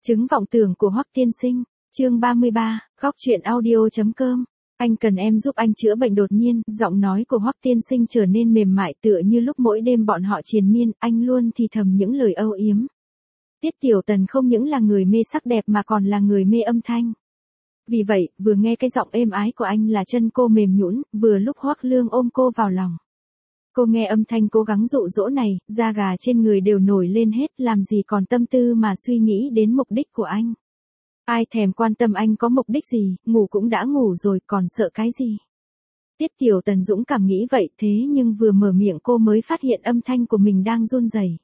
Chứng vọng tưởng của Hoắc tiên sinh, chương 33, góc truyện audio.com. Anh cần em giúp anh chữa bệnh. Đột nhiên, giọng nói của Hoắc tiên sinh trở nên mềm mại tựa như lúc mỗi đêm bọn họ triền miên, anh luôn thì thầm những lời âu yếm. Tiết Tiểu Tần không những là người mê sắc đẹp mà còn là người mê âm thanh. Vì vậy, vừa nghe cái giọng êm ái của anh là chân cô mềm nhũn, vừa lúc Hoắc Lương ôm cô vào lòng. Cô nghe âm thanh cố gắng dụ dỗ này, da gà trên người đều nổi lên hết, làm gì còn tâm tư mà suy nghĩ đến mục đích của anh. Ai thèm quan tâm anh có mục đích gì, ngủ cũng đã ngủ rồi, còn sợ cái gì. Tiết Tiểu Tần dũng cảm nghĩ vậy, thế nhưng vừa mở miệng cô mới phát hiện âm thanh của mình đang run rẩy.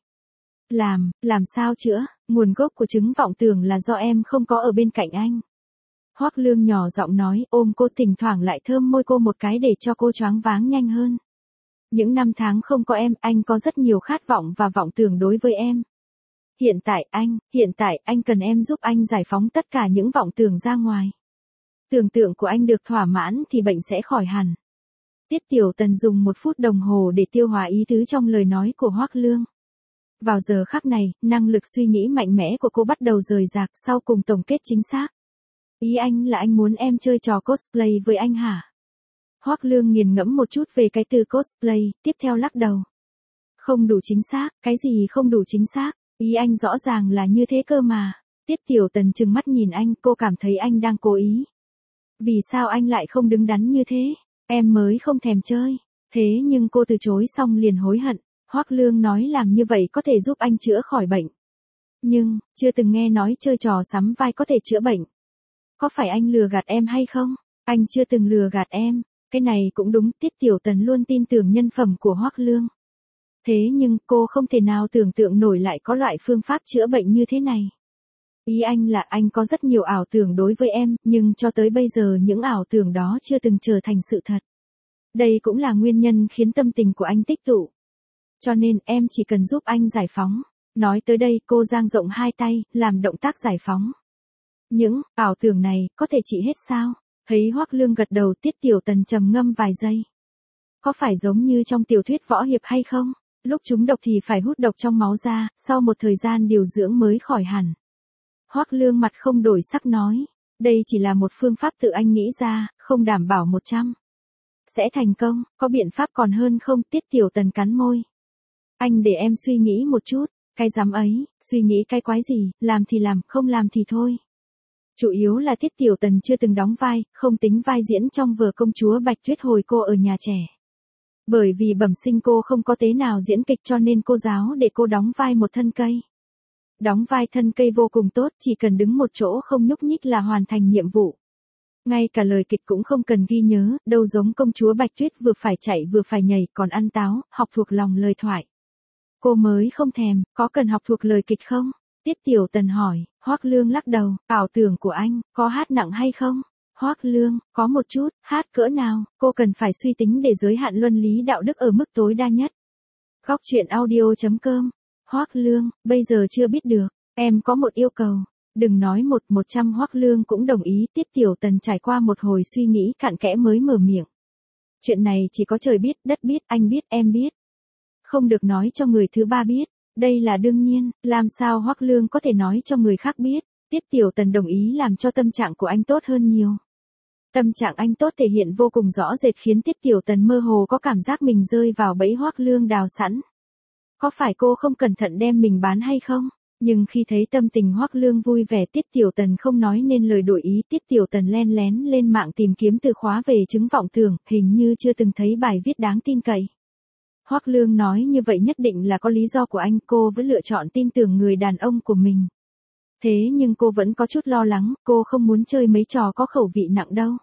Làm sao chữa, nguồn gốc của chứng vọng tưởng là do em không có ở bên cạnh anh. Hoắc Lương nhỏ giọng nói, ôm cô thỉnh thoảng lại thơm môi cô một cái để cho cô choáng váng nhanh hơn. Những năm tháng không có em, anh có rất nhiều khát vọng và vọng tưởng đối với em. Hiện tại anh cần em giúp anh giải phóng tất cả những vọng tưởng ra ngoài. Tưởng tượng của anh được thỏa mãn thì bệnh sẽ khỏi hẳn. Tiết Tiểu Tần dùng 1 phút đồng hồ để tiêu hóa ý tứ trong lời nói của Hoắc Lương. Vào giờ khắc này, năng lực suy nghĩ mạnh mẽ của cô bắt đầu rời rạc, sau cùng tổng kết chính xác. Ý anh là anh muốn em chơi trò cosplay với anh hả? Hoắc Lương nghiền ngẫm một chút về cái từ cosplay, tiếp theo lắc đầu. Không đủ chính xác, cái gì không đủ chính xác, ý anh rõ ràng là như thế cơ mà. Tiết Tiểu Tần trừng mắt nhìn anh, cô cảm thấy anh đang cố ý. Vì sao anh lại không đứng đắn như thế, em mới không thèm chơi. Thế nhưng cô từ chối xong liền hối hận. Hoắc Lương nói làm như vậy có thể giúp anh chữa khỏi bệnh. Nhưng, chưa từng nghe nói chơi trò sắm vai có thể chữa bệnh. Có phải anh lừa gạt em hay không? Anh chưa từng lừa gạt em. Cái này cũng đúng, Tiết Tiểu Tần luôn tin tưởng nhân phẩm của Hoắc Lương. Thế nhưng cô không thể nào tưởng tượng nổi lại có loại phương pháp chữa bệnh như thế này. Ý anh là anh có rất nhiều ảo tưởng đối với em, nhưng cho tới bây giờ những ảo tưởng đó chưa từng trở thành sự thật. Đây cũng là nguyên nhân khiến tâm tình của anh tích tụ. Cho nên em chỉ cần giúp anh giải phóng. Nói tới đây cô dang rộng 2 tay, làm động tác giải phóng. Những ảo tưởng này có thể trị hết sao? Thấy Hoắc Lương gật đầu, Tiết Tiểu Tần trầm ngâm vài giây. Có phải giống như trong tiểu thuyết võ hiệp hay không? Lúc trúng độc thì phải hút độc trong máu ra, sau một thời gian điều dưỡng mới khỏi hẳn. Hoắc Lương mặt không đổi sắc nói, đây chỉ là một phương pháp tự anh nghĩ ra, không đảm bảo 100 sẽ thành công, có biện pháp còn hơn không? Tiết Tiểu Tần cắn môi. Anh để em suy nghĩ một chút, cái dám ấy, suy nghĩ cái quái gì, làm thì làm, không làm thì thôi. Chủ yếu là Tiết Tiểu Tần chưa từng đóng vai, không tính vai diễn trong vở Công chúa Bạch Tuyết hồi cô ở nhà trẻ. Bởi vì bẩm sinh cô không có tế nào diễn kịch cho nên cô giáo để cô đóng vai một thân cây. Đóng vai thân cây vô cùng tốt, chỉ cần đứng một chỗ không nhúc nhích là hoàn thành nhiệm vụ. Ngay cả lời kịch cũng không cần ghi nhớ, đâu giống Công chúa Bạch Tuyết vừa phải chạy vừa phải nhảy, còn ăn táo, học thuộc lòng lời thoại. Cô mới không thèm, có cần học thuộc lời kịch không? Tiết Tiểu Tần hỏi. Hoắc Lương lắc đầu, ảo tưởng của anh, có hát nặng hay không? Hoắc Lương, có một chút, hát cỡ nào, cô cần phải suy tính để giới hạn luân lý đạo đức ở mức tối đa nhất. Góc truyện audio.com. Hoắc Lương, bây giờ chưa biết được, em có một yêu cầu. Đừng nói 100. Hoắc Lương cũng đồng ý. Tiết Tiểu Tần trải qua một hồi suy nghĩ cặn kẽ mới mở miệng. Chuyện này chỉ có trời biết, đất biết, anh biết, em biết. Không được nói cho người thứ ba biết. Đây là đương nhiên, làm sao Hoắc Lương có thể nói cho người khác biết. Tiết Tiểu Tần đồng ý làm cho tâm trạng của anh tốt hơn nhiều. Tâm trạng anh tốt thể hiện vô cùng rõ rệt khiến Tiết Tiểu Tần mơ hồ có cảm giác mình rơi vào bẫy Hoắc Lương đào sẵn. Có phải cô không cẩn thận đem mình bán hay không? Nhưng khi thấy tâm tình Hoắc Lương vui vẻ, Tiết Tiểu Tần không nói nên lời đổi ý. Tiết Tiểu Tần len lén lên mạng tìm kiếm từ khóa về chứng vọng tưởng, hình như chưa từng thấy bài viết đáng tin cậy. Hoắc Lương nói như vậy nhất định là có lý do của anh, cô vẫn lựa chọn tin tưởng người đàn ông của mình. Thế nhưng cô vẫn có chút lo lắng, cô không muốn chơi mấy trò có khẩu vị nặng đâu.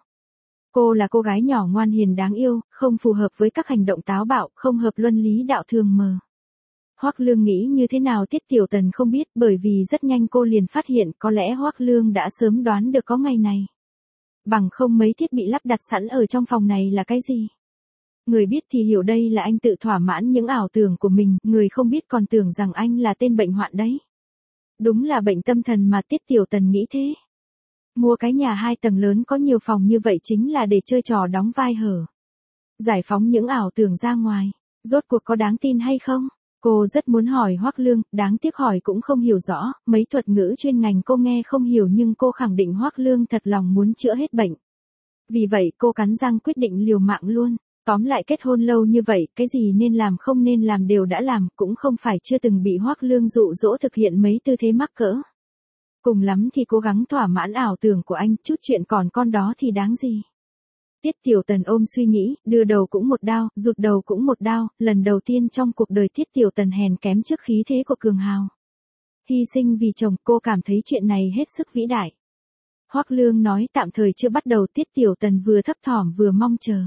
Cô là cô gái nhỏ ngoan hiền đáng yêu, không phù hợp với các hành động táo bạo, không hợp luân lý đạo thường mờ. Hoắc Lương nghĩ như thế nào Tiết Tiểu Tần không biết, bởi vì rất nhanh cô liền phát hiện có lẽ Hoắc Lương đã sớm đoán được có ngày này. Bằng không mấy thiết bị lắp đặt sẵn ở trong phòng này là cái gì? Người biết thì hiểu đây là anh tự thỏa mãn những ảo tưởng của mình, người không biết còn tưởng rằng anh là tên bệnh hoạn đấy. Đúng là bệnh tâm thần mà. Tiết Tiểu Tần nghĩ thế. Mua cái nhà 2 tầng lớn có nhiều phòng như vậy chính là để chơi trò đóng vai hở. Giải phóng những ảo tưởng ra ngoài. Rốt cuộc có đáng tin hay không? Cô rất muốn hỏi Hoắc Lương, đáng tiếc hỏi cũng không hiểu rõ, mấy thuật ngữ chuyên ngành cô nghe không hiểu nhưng cô khẳng định Hoắc Lương thật lòng muốn chữa hết bệnh. Vì vậy cô cắn răng quyết định liều mạng luôn. Tóm lại kết hôn lâu như vậy, cái gì nên làm không nên làm đều đã làm, cũng không phải chưa từng bị Hoắc Lương dụ dỗ thực hiện mấy tư thế mắc cỡ. Cùng lắm thì cố gắng thỏa mãn ảo tưởng của anh, chút chuyện còn con đó thì đáng gì. Tiết Tiểu Tần ôm suy nghĩ, đưa đầu cũng một đao, rụt đầu cũng một đao, lần đầu tiên trong cuộc đời Tiết Tiểu Tần hèn kém trước khí thế của cường hào. Hy sinh vì chồng, cô cảm thấy chuyện này hết sức vĩ đại. Hoắc Lương nói tạm thời chưa bắt đầu, Tiết Tiểu Tần vừa thấp thỏm vừa mong chờ.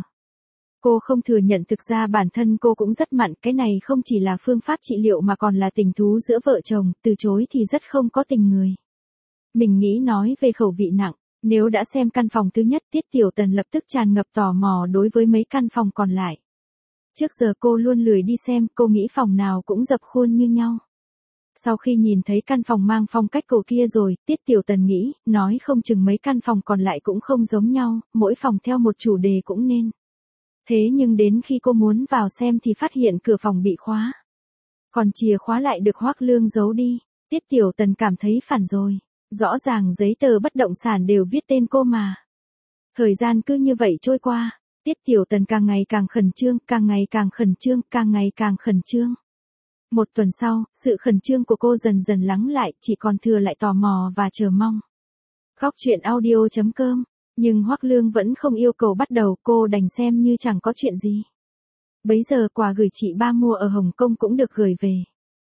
Cô không thừa nhận thực ra bản thân cô cũng rất mặn, cái này không chỉ là phương pháp trị liệu mà còn là tình thú giữa vợ chồng, từ chối thì rất không có tình người. Mình nghĩ nói về khẩu vị nặng, nếu đã xem căn phòng thứ nhất, Tiết Tiểu Tần lập tức tràn ngập tò mò đối với mấy căn phòng còn lại. Trước giờ cô luôn lười đi xem, cô nghĩ phòng nào cũng dập khuôn như nhau. Sau khi nhìn thấy căn phòng mang phong cách cổ kia rồi, Tiết Tiểu Tần nghĩ, nói không chừng mấy căn phòng còn lại cũng không giống nhau, mỗi phòng theo một chủ đề cũng nên. Thế nhưng đến khi cô muốn vào xem thì phát hiện cửa phòng bị khóa. Còn chìa khóa lại được Hoắc Lương giấu đi. Tiết Tiểu Tần cảm thấy phản rồi. Rõ ràng giấy tờ bất động sản đều viết tên cô mà. Thời gian cứ như vậy trôi qua. Tiết Tiểu Tần càng ngày càng khẩn trương, càng ngày càng khẩn trương, càng ngày càng khẩn trương. Một tuần sau, sự khẩn trương của cô dần dần lắng lại, chỉ còn thừa lại tò mò và chờ mong. Góc truyện audio.com. Nhưng Hoắc Lương vẫn không yêu cầu bắt đầu, cô đành xem như chẳng có chuyện gì. Bấy giờ quà gửi chị ba mua ở Hồng Kông cũng được gửi về.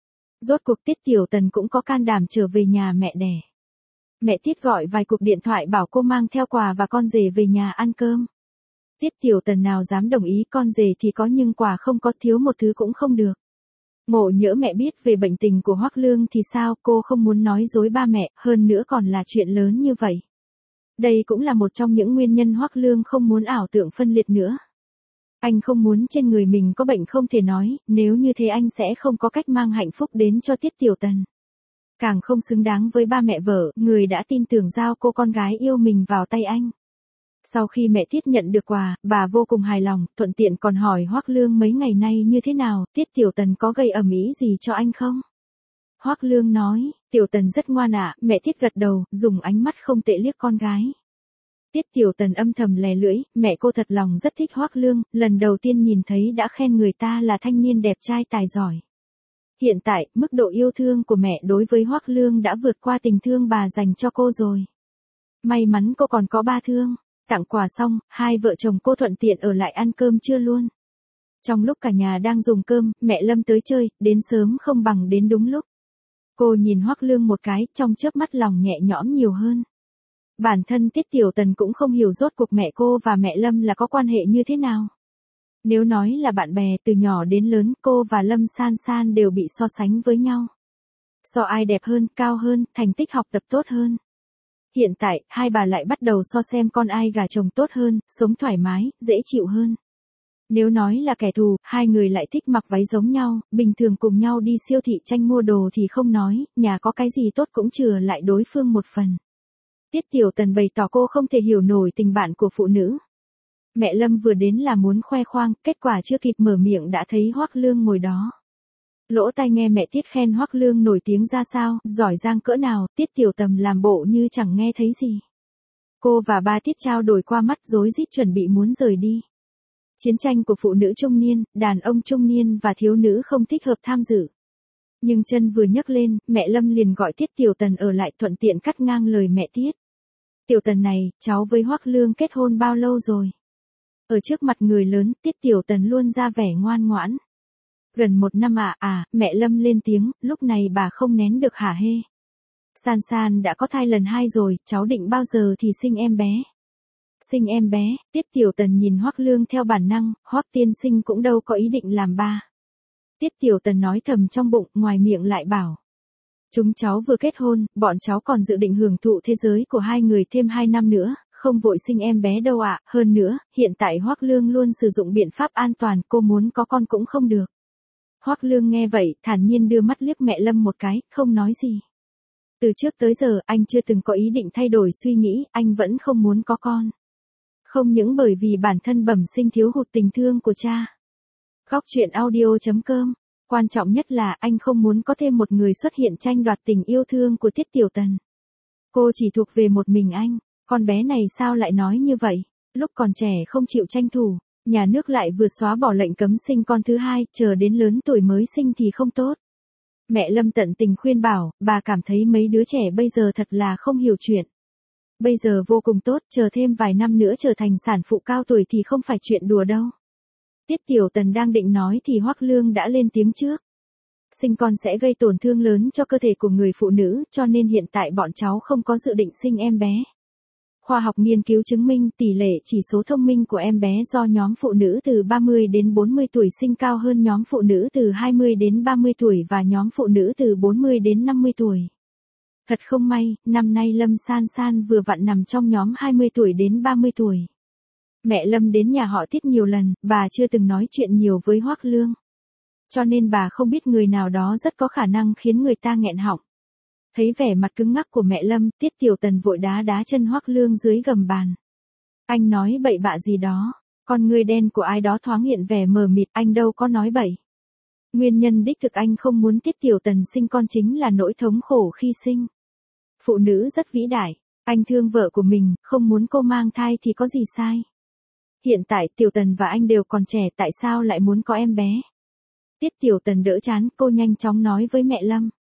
Rốt cuộc Tiết Tiểu Tần cũng có can đảm trở về nhà mẹ đẻ. Mẹ Tiết gọi vài cuộc điện thoại bảo cô mang theo quà và con rể về nhà ăn cơm. Tiết Tiểu Tần nào dám đồng ý, con rể thì có nhưng quà không có, thiếu một thứ cũng không được. Ngộ nhỡ mẹ biết về bệnh tình của Hoắc Lương thì sao, cô không muốn nói dối ba mẹ, hơn nữa còn là chuyện lớn như vậy. Đây cũng là một trong những nguyên nhân Hoắc Lương không muốn ảo tưởng phân liệt nữa. Anh không muốn trên người mình có bệnh không thể nói, nếu như thế anh sẽ không có cách mang hạnh phúc đến cho Tiết Tiểu Tần. Càng không xứng đáng với ba mẹ vợ, người đã tin tưởng giao cô con gái yêu mình vào tay anh. Sau khi mẹ Tiết nhận được quà, bà vô cùng hài lòng, thuận tiện còn hỏi Hoắc Lương mấy ngày nay như thế nào, Tiết Tiểu Tần có gây ầm ĩ gì cho anh không? Hoắc Lương nói, Tiểu Tần rất ngoan ạ, mẹ Tiết gật đầu, dùng ánh mắt không tệ liếc con gái. Tiết Tiểu Tần âm thầm lè lưỡi, mẹ cô thật lòng rất thích Hoắc Lương, lần đầu tiên nhìn thấy đã khen người ta là thanh niên đẹp trai tài giỏi. Hiện tại, mức độ yêu thương của mẹ đối với Hoắc Lương đã vượt qua tình thương bà dành cho cô rồi. May mắn cô còn có ba thương. Tặng quà xong, hai vợ chồng cô thuận tiện ở lại ăn cơm trưa luôn. Trong lúc cả nhà đang dùng cơm, mẹ Lâm tới chơi, đến sớm không bằng đến đúng lúc. Cô nhìn Hoắc Lương một cái, trong chớp mắt lòng nhẹ nhõm nhiều hơn. Bản thân Tiết Tiểu Tần cũng không hiểu rốt cuộc mẹ cô và mẹ Lâm là có quan hệ như thế nào. Nếu nói là bạn bè từ nhỏ đến lớn, cô và Lâm San San đều bị so sánh với nhau. So ai đẹp hơn, cao hơn, thành tích học tập tốt hơn. Hiện tại, hai bà lại bắt đầu so xem con ai gả chồng tốt hơn, sống thoải mái, dễ chịu hơn. Nếu nói là kẻ thù, hai người lại thích mặc váy giống nhau, bình thường cùng nhau đi siêu thị tranh mua đồ thì không nói, nhà có cái gì tốt cũng chừa lại đối phương một phần. Tiết Tiểu Tần bày tỏ cô không thể hiểu nổi tình bạn của phụ nữ. Mẹ Lâm vừa đến là muốn khoe khoang, kết quả chưa kịp mở miệng đã thấy Hoắc Lương ngồi đó. Lỗ tai nghe mẹ Tiết khen Hoắc Lương nổi tiếng ra sao, giỏi giang cỡ nào, Tiết Tiểu Tần làm bộ như chẳng nghe thấy gì. Cô và ba Tiết trao đổi qua mắt rối rít chuẩn bị muốn rời đi. Chiến tranh của phụ nữ trung niên, đàn ông trung niên và thiếu nữ không thích hợp tham dự. Nhưng chân vừa nhấc lên, mẹ Lâm liền gọi Tiết Tiểu Tần ở lại, thuận tiện cắt ngang lời mẹ Tiết. Tiểu Tần này, cháu với Hoắc Lương kết hôn bao lâu rồi? Ở trước mặt người lớn, Tiết Tiểu Tần luôn ra vẻ ngoan ngoãn. Gần 1 năm mẹ Lâm lên tiếng, lúc này bà không nén được hả hê. San San đã có thai lần 2 rồi, cháu định bao giờ thì sinh em bé? Sinh em bé, Tiết Tiểu Tần nhìn Hoắc Lương theo bản năng, Hoắc tiên sinh cũng đâu có ý định làm ba. Tiết Tiểu Tần nói thầm trong bụng, ngoài miệng lại bảo. Chúng cháu vừa kết hôn, bọn cháu còn dự định hưởng thụ thế giới của hai người thêm 2 năm nữa, không vội sinh em bé đâu ạ. Hơn nữa, hiện tại Hoắc Lương luôn sử dụng biện pháp an toàn, cô muốn có con cũng không được. Hoắc Lương nghe vậy, thản nhiên đưa mắt liếc mẹ Lâm một cái, không nói gì. Từ trước tới giờ, anh chưa từng có ý định thay đổi suy nghĩ, anh vẫn không muốn có con. Không những bởi vì bản thân bẩm sinh thiếu hụt tình thương của cha. Góc truyện audio.com Quan trọng nhất là anh không muốn có thêm một người xuất hiện tranh đoạt tình yêu thương của Tiết Tiểu Tần. Cô chỉ thuộc về một mình anh, con bé này sao lại nói như vậy, lúc còn trẻ không chịu tranh thủ, nhà nước lại vừa xóa bỏ lệnh cấm sinh con thứ hai, chờ đến lớn tuổi mới sinh thì không tốt. Mẹ Lâm tận tình khuyên bảo, bà cảm thấy mấy đứa trẻ bây giờ thật là không hiểu chuyện. Bây giờ vô cùng tốt, chờ thêm vài năm nữa trở thành sản phụ cao tuổi thì không phải chuyện đùa đâu. Tiết Tiểu Tần đang định nói thì Hoắc Lương đã lên tiếng trước. Sinh con sẽ gây tổn thương lớn cho cơ thể của người phụ nữ, cho nên hiện tại bọn cháu không có dự định sinh em bé. Khoa học nghiên cứu chứng minh tỷ lệ chỉ số thông minh của em bé do nhóm phụ nữ từ 30 đến 40 tuổi sinh cao hơn nhóm phụ nữ từ 20 đến 30 tuổi và nhóm phụ nữ từ 40 đến 50 tuổi. Thật không may, năm nay Lâm San San vừa vặn nằm trong nhóm 20 tuổi đến 30 tuổi. Mẹ Lâm đến nhà họ Tiết nhiều lần, bà chưa từng nói chuyện nhiều với Hoắc Lương. Cho nên bà không biết người nào đó rất có khả năng khiến người ta nghẹn họng. Thấy vẻ mặt cứng ngắc của mẹ Lâm, Tiết Tiểu Tần vội đá đá chân Hoắc Lương dưới gầm bàn. Anh nói bậy bạ gì đó, con người đen của ai đó thoáng hiện vẻ mờ mịt, anh đâu có nói bậy. Nguyên nhân đích thực anh không muốn Tiết Tiểu Tần sinh con chính là nỗi thống khổ khi sinh. Phụ nữ rất vĩ đại, anh thương vợ của mình, không muốn cô mang thai thì có gì sai. Hiện tại Tiểu Tần và anh đều còn trẻ, tại sao lại muốn có em bé? Tiết Tiểu Tần đỡ chán, cô nhanh chóng nói với mẹ Lâm.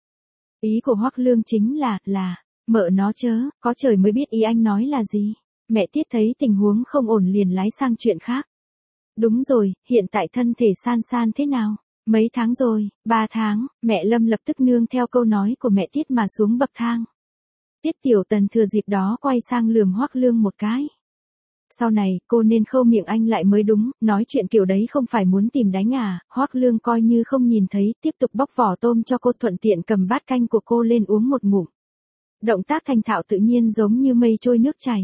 Ý của Hoắc Lương chính là, mợ nó chớ, có trời mới biết ý anh nói là gì. Mẹ Tiết thấy tình huống không ổn liền lái sang chuyện khác. Đúng rồi, hiện tại thân thể San San thế nào? Mấy tháng rồi? 3 tháng, mẹ Lâm lập tức nương theo câu nói của mẹ Tiết mà xuống bậc thang. Tiết Tiểu Tần thừa dịp đó quay sang lườm Hoắc Lương một cái. Sau này, cô nên khâu miệng anh lại mới đúng, nói chuyện kiểu đấy không phải muốn tìm đánh à, Hoắc Lương coi như không nhìn thấy, tiếp tục bóc vỏ tôm cho cô, thuận tiện cầm bát canh của cô lên uống một ngụm. Động tác thành thạo tự nhiên giống như mây trôi nước chảy.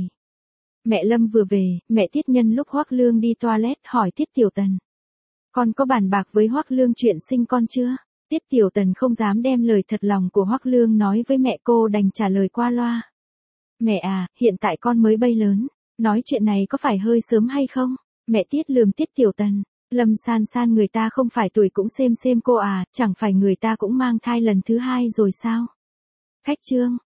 Mẹ Lâm vừa về, mẹ Tiết nhân lúc Hoắc Lương đi toilet hỏi Tiết Tiểu Tần. Con có bàn bạc với Hoắc Lương chuyện sinh con chưa? Tiết Tiểu Tần không dám đem lời thật lòng của Hoắc Lương nói với mẹ, cô đành trả lời qua loa. Mẹ à, hiện tại con mới bay lớn. Nói chuyện này có phải hơi sớm hay không? Mẹ Tiết lườm Tiết Tiểu Tần. Lâm San San người ta không phải tuổi cũng xem cô à, chẳng phải người ta cũng mang thai lần thứ 2 rồi sao? Khách trương,